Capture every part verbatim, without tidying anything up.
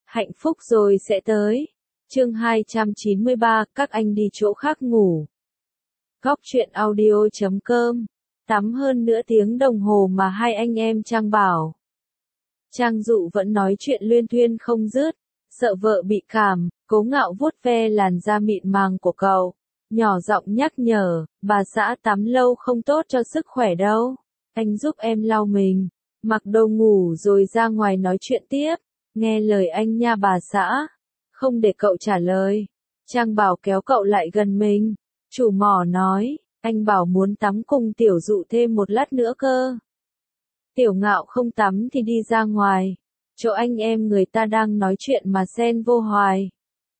Hạnh phúc rồi sẽ tới. Chương hai trăm chín mươi ba, các anh đi chỗ khác ngủ. Góc truyện audio chấm com. Tắm hơn nửa tiếng đồng hồ mà hai anh em Trang Bảo, Trang Dụ vẫn nói chuyện luyên thuyên không dứt, sợ vợ bị cảm, Cố Ngạo vuốt ve làn da mịn màng của cậu, nhỏ giọng nhắc nhở, bà xã tắm lâu không tốt cho sức khỏe đâu. Anh giúp em lau mình, mặc đồ ngủ rồi ra ngoài nói chuyện tiếp. Nghe lời anh nha bà xã. Không để cậu trả lời, Trang Bảo kéo cậu lại gần mình. Chủ mỏ nói, anh Bảo muốn tắm cùng Tiểu Dụ thêm một lát nữa cơ. Tiểu Ngạo không tắm thì đi ra ngoài, chỗ anh em người ta đang nói chuyện mà xen vô hoài.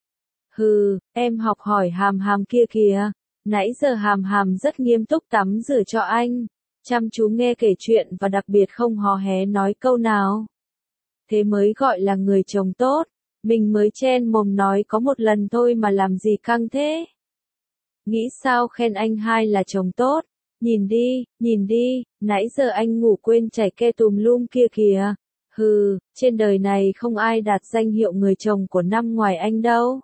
Hừ, em học hỏi Hàm Hàm kia kìa, nãy giờ Hàm Hàm rất nghiêm túc tắm rửa cho anh, chăm chú nghe kể chuyện và đặc biệt không hò hé nói câu nào. Thế mới gọi là người chồng tốt, mình mới chen mồm nói có một lần thôi mà làm gì căng thế. Nghĩ sao khen anh hai là chồng tốt, nhìn đi, nhìn đi, nãy giờ anh ngủ quên chảy ke tùm lum kia kìa. Hừ, trên đời này không ai đạt danh hiệu người chồng của năm ngoài anh đâu.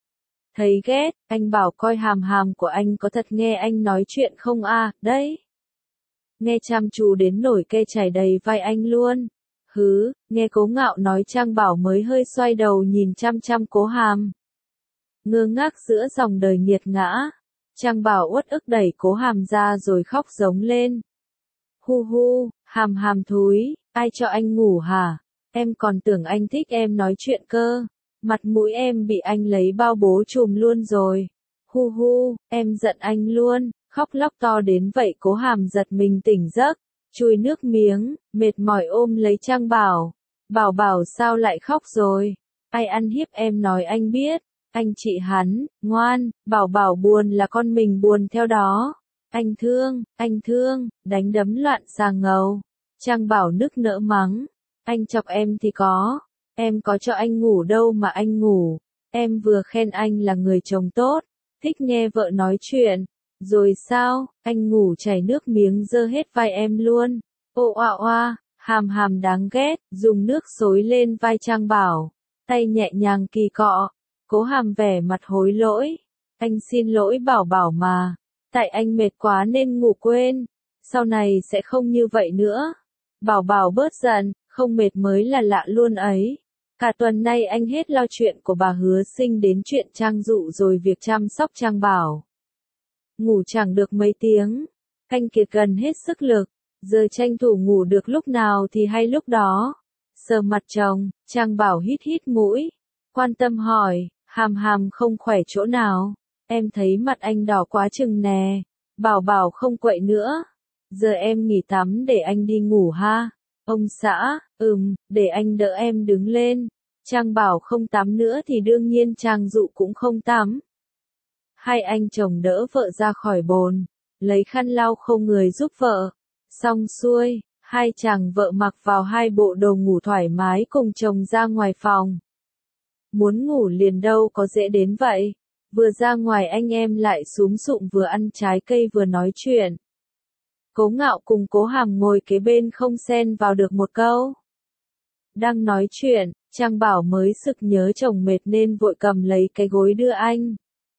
Thấy ghét, anh Bảo coi Hàm Hàm của anh có thật nghe anh nói chuyện không à, đấy. Nghe chăm chú đến nổi ke chảy đầy vai anh luôn. Hứ, nghe Cố Ngạo nói Trang Bảo mới hơi xoay đầu nhìn chăm chăm Cố Hàm. Ngơ ngác giữa dòng đời nghiệt ngã, Trang Bảo uất ức đẩy Cố Hàm ra rồi khóc giống lên. Hu hu, Hàm Hàm thúi, ai cho anh ngủ hả? Em còn tưởng anh thích em nói chuyện cơ. Mặt mũi em bị anh lấy bao bố trùm luôn rồi. Hu hu, em giận anh luôn, khóc lóc to đến vậy Cố Hàm giật mình tỉnh giấc, chùi nước miếng, mệt mỏi ôm lấy Trang Bảo. Bảo Bảo sao lại khóc rồi? Ai ăn hiếp em nói anh biết. Anh chị hắn, ngoan, Bảo Bảo buồn là con mình buồn theo đó. Anh thương, anh thương, đánh đấm loạn xà ngầu. Trang Bảo nức nở mắng. Anh chọc em thì có. Em có cho anh ngủ đâu mà anh ngủ. Em vừa khen anh là người chồng tốt, thích nghe vợ nói chuyện. Rồi sao, anh ngủ chảy nước miếng dơ hết vai em luôn. Ô oa oa, Hàm Hàm đáng ghét, dùng nước xối lên vai Trang Bảo. Tay nhẹ nhàng kỳ cọ. Cố Hàm vẻ mặt hối lỗi. Anh xin lỗi Bảo Bảo mà. Tại anh mệt quá nên ngủ quên. Sau này sẽ không như vậy nữa. Bảo Bảo bớt giận, không mệt mới là lạ luôn ấy. Cả tuần nay anh hết lo chuyện của bà Hứa Sinh đến chuyện Trang Dụ rồi việc chăm sóc Trang Bảo. Ngủ chẳng được mấy tiếng, anh kiệt gần hết sức lực, giờ tranh thủ ngủ được lúc nào thì hay lúc đó. Sờ mặt chồng, Trang Bảo hít hít mũi, quan tâm hỏi, Hàm Hàm không khỏe chỗ nào? Em thấy mặt anh đỏ quá chừng nè. Bảo Bảo không quậy nữa. Giờ em nghỉ tắm để anh đi ngủ ha. Ông xã, ừm, để anh đỡ em đứng lên. Trang Bảo không tắm nữa thì đương nhiên Trang Dụ cũng không tắm. Hai anh chồng đỡ vợ ra khỏi bồn, lấy khăn lau khô người giúp vợ. Xong xuôi, hai chàng vợ mặc vào hai bộ đồ ngủ thoải mái cùng chồng ra ngoài phòng. Muốn ngủ liền đâu có dễ đến vậy. Vừa ra ngoài anh em lại súm sụm vừa ăn trái cây vừa nói chuyện. Cố Ngạo cùng Cố Hàm ngồi kế bên không xen vào được một câu. Đang nói chuyện, Trang Bảo mới sực nhớ chồng mệt nên vội cầm lấy cái gối đưa anh.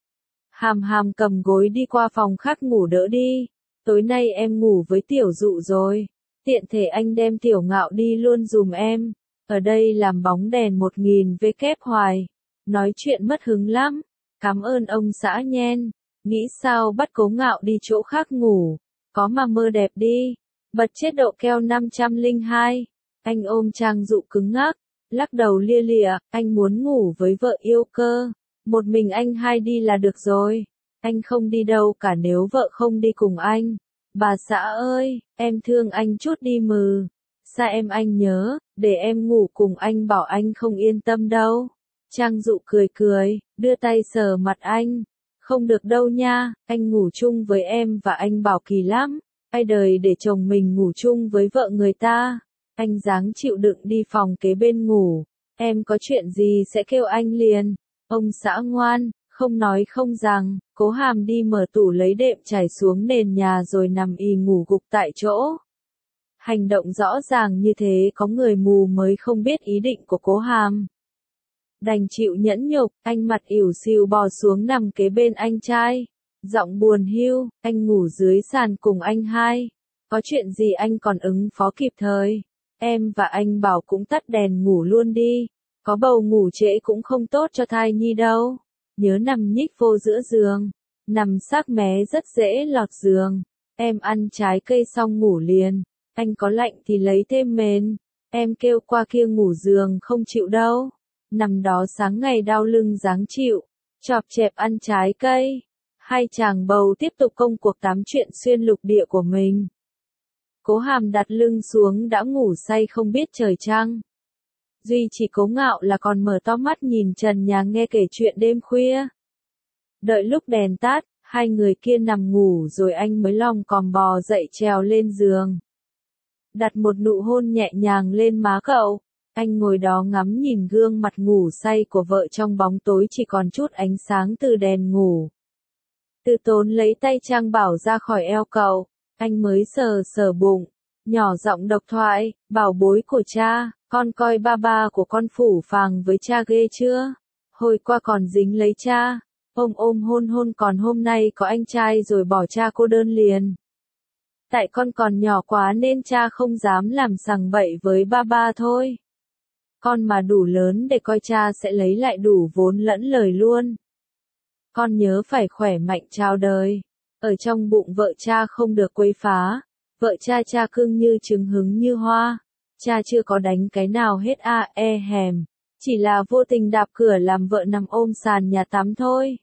Hàm Hàm cầm gối đi qua phòng khác ngủ đỡ đi. Tối nay em ngủ với Tiểu Dụ rồi. Tiện thể anh đem Tiểu Ngạo đi luôn dùm em. Ở đây làm bóng đèn một nghìn vê kép hoài. Nói chuyện mất hứng lắm. Cảm ơn ông xã nhen. Nghĩ sao bắt Cố Ngạo đi chỗ khác ngủ. Có mà mơ đẹp đi. Bật chết độ keo năm trăm lẻ hai. Anh ôm Trang Dụ cứng ngắc. Lắc đầu lia lịa. Anh muốn ngủ với vợ yêu cơ. Một mình anh hai đi là được rồi. Anh không đi đâu cả nếu vợ không đi cùng anh. Bà xã ơi, em thương anh chút đi mừ. Xa em anh nhớ, để em ngủ cùng anh bảo anh không yên tâm đâu. Trang Dụ cười cười, đưa tay sờ mặt anh. Không được đâu nha, anh ngủ chung với em và anh bảo kỳ lắm. Ai đời để chồng mình ngủ chung với vợ người ta. Anh dáng chịu đựng đi phòng kế bên ngủ. Em có chuyện gì sẽ kêu anh liền. Ông xã ngoan, không nói không rằng. Cố Hàm đi mở tủ lấy đệm trải xuống nền nhà rồi nằm ì ngủ gục tại chỗ. Hành động rõ ràng như thế có người mù mới không biết ý định của Cố Hàm. Đành chịu nhẫn nhục, anh mặt ỉu xìu bò xuống nằm kế bên anh trai. Giọng buồn hiu, anh ngủ dưới sàn cùng anh hai. Có chuyện gì anh còn ứng phó kịp thời. Em và anh bảo cũng tắt đèn ngủ luôn đi. Có bầu ngủ trễ cũng không tốt cho thai nhi đâu. Nhớ nằm nhích vô giữa giường. Nằm sát mé rất dễ lọt giường. Em ăn trái cây xong ngủ liền. Anh có lạnh thì lấy thêm mền. Em kêu qua kia ngủ giường không chịu đâu. Nằm đó sáng ngày đau lưng dáng chịu. Chọp chẹp ăn trái cây. Hai chàng bầu tiếp tục công cuộc tám chuyện xuyên lục địa của mình. Cố Hàm đặt lưng xuống đã ngủ say không biết trời trăng. Duy chỉ Cố Ngạo là còn mở to mắt nhìn trần nhà nghe kể chuyện đêm khuya. Đợi lúc đèn tắt, hai người kia nằm ngủ rồi anh mới lom còm bò dậy trèo lên giường. Đặt một nụ hôn nhẹ nhàng lên má cậu. Anh ngồi đó ngắm nhìn gương mặt ngủ say của vợ trong bóng tối chỉ còn chút ánh sáng từ đèn ngủ. Từ Tốn lấy tay Trang Bảo ra khỏi eo cậu. Anh mới sờ sờ bụng. Nhỏ giọng độc thoại, bảo bối của cha, con coi ba ba của con phủ phàng với cha ghê chưa? Hồi qua còn dính lấy cha. Ôm ôm hôn hôn còn hôm nay có anh trai rồi bỏ cha cô đơn liền. Tại con còn nhỏ quá nên cha không dám làm sằng bậy với ba ba thôi. Con mà đủ lớn để coi cha sẽ lấy lại đủ vốn lẫn lời luôn. Con nhớ phải khỏe mạnh chào đời. Ở trong bụng vợ cha không được quấy phá. Vợ cha cha cưng như trứng hứng như hoa. Cha chưa có đánh cái nào hết a e hèm. Chỉ là vô tình đạp cửa làm vợ nằm ôm sàn nhà tắm thôi.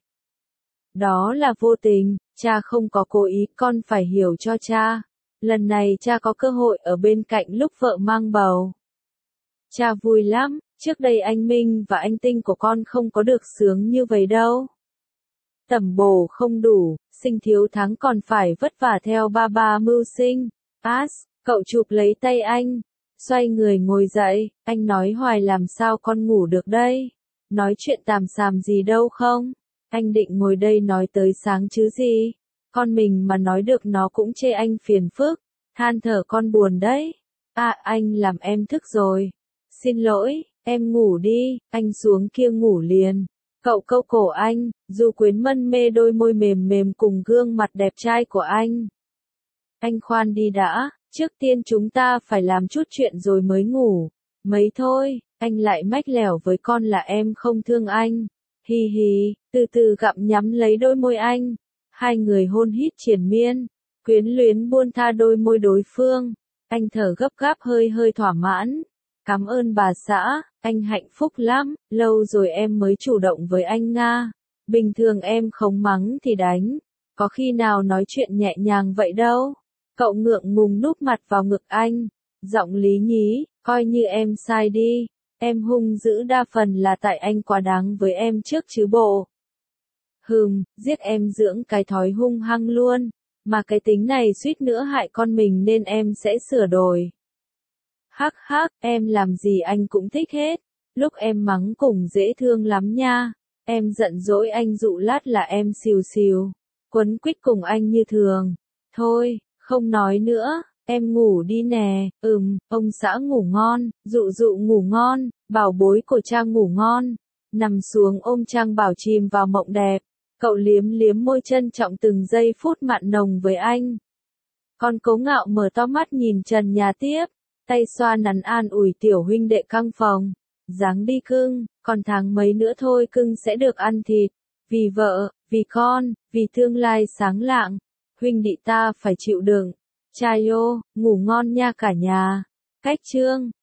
Đó là vô tình, cha không có cố ý, con phải hiểu cho cha. Lần này cha có cơ hội ở bên cạnh lúc vợ mang bầu. Cha vui lắm, trước đây anh Minh và anh Tinh của con không có được sướng như vậy đâu. Tẩm bổ không đủ, sinh thiếu tháng còn phải vất vả theo ba ba mưu sinh. As, cậu chụp lấy tay anh, xoay người ngồi dậy, anh nói hoài làm sao con ngủ được đây. Nói chuyện tàm xàm gì đâu không. Anh định ngồi đây nói tới sáng chứ gì. Con mình mà nói được nó cũng chê anh phiền phức. Than thở con buồn đấy. À anh làm em thức rồi. Xin lỗi, em ngủ đi, anh xuống kia ngủ liền. Cậu câu cổ anh, dù quyến mân mê đôi môi mềm mềm cùng gương mặt đẹp trai của anh. Anh khoan đi đã, trước tiên chúng ta phải làm chút chuyện rồi mới ngủ. Mấy thôi, anh lại mách lẻo với con là em không thương anh. Hi hi, từ từ gặm nhắm lấy đôi môi anh. Hai người hôn hít triền miên, quyến luyến buông tha đôi môi đối phương. Anh thở gấp gáp hơi hơi thỏa mãn. Cảm ơn bà xã, anh hạnh phúc lắm, lâu rồi em mới chủ động với anh Nga. Bình thường em không mắng thì đánh, có khi nào nói chuyện nhẹ nhàng vậy đâu. Cậu ngượng ngùng núp mặt vào ngực anh, giọng lý nhí, coi như em sai đi. Em hung dữ đa phần là tại anh quá đáng với em trước chứ bộ. Hừm, giết em dưỡng cái thói hung hăng luôn, mà cái tính này suýt nữa hại con mình nên em sẽ sửa đổi. Hắc hắc, em làm gì anh cũng thích hết, lúc em mắng cùng dễ thương lắm nha. Em giận dỗi anh dụ lát là em xìu xìu, quấn quýt cùng anh như thường. Thôi, không nói nữa. Em ngủ đi nè, ừm, ông xã ngủ ngon, dụ dụ ngủ ngon, bảo bối của Trang ngủ ngon. Nằm xuống ôm Trang Bảo chìm vào mộng đẹp. Cậu liếm liếm môi trân trọng từng giây phút mặn nồng với anh. Còn Cố Ngạo mở to mắt nhìn trần nhà tiếp, tay xoa nắn an ủi tiểu huynh đệ căng phòng. Dáng đi cưng, còn tháng mấy nữa thôi cưng sẽ được ăn thịt. Vì vợ, vì con, vì tương lai sáng lạng, huynh đệ ta phải chịu đựng. Trai ô, ngủ ngon nha cả nhà. Cách chương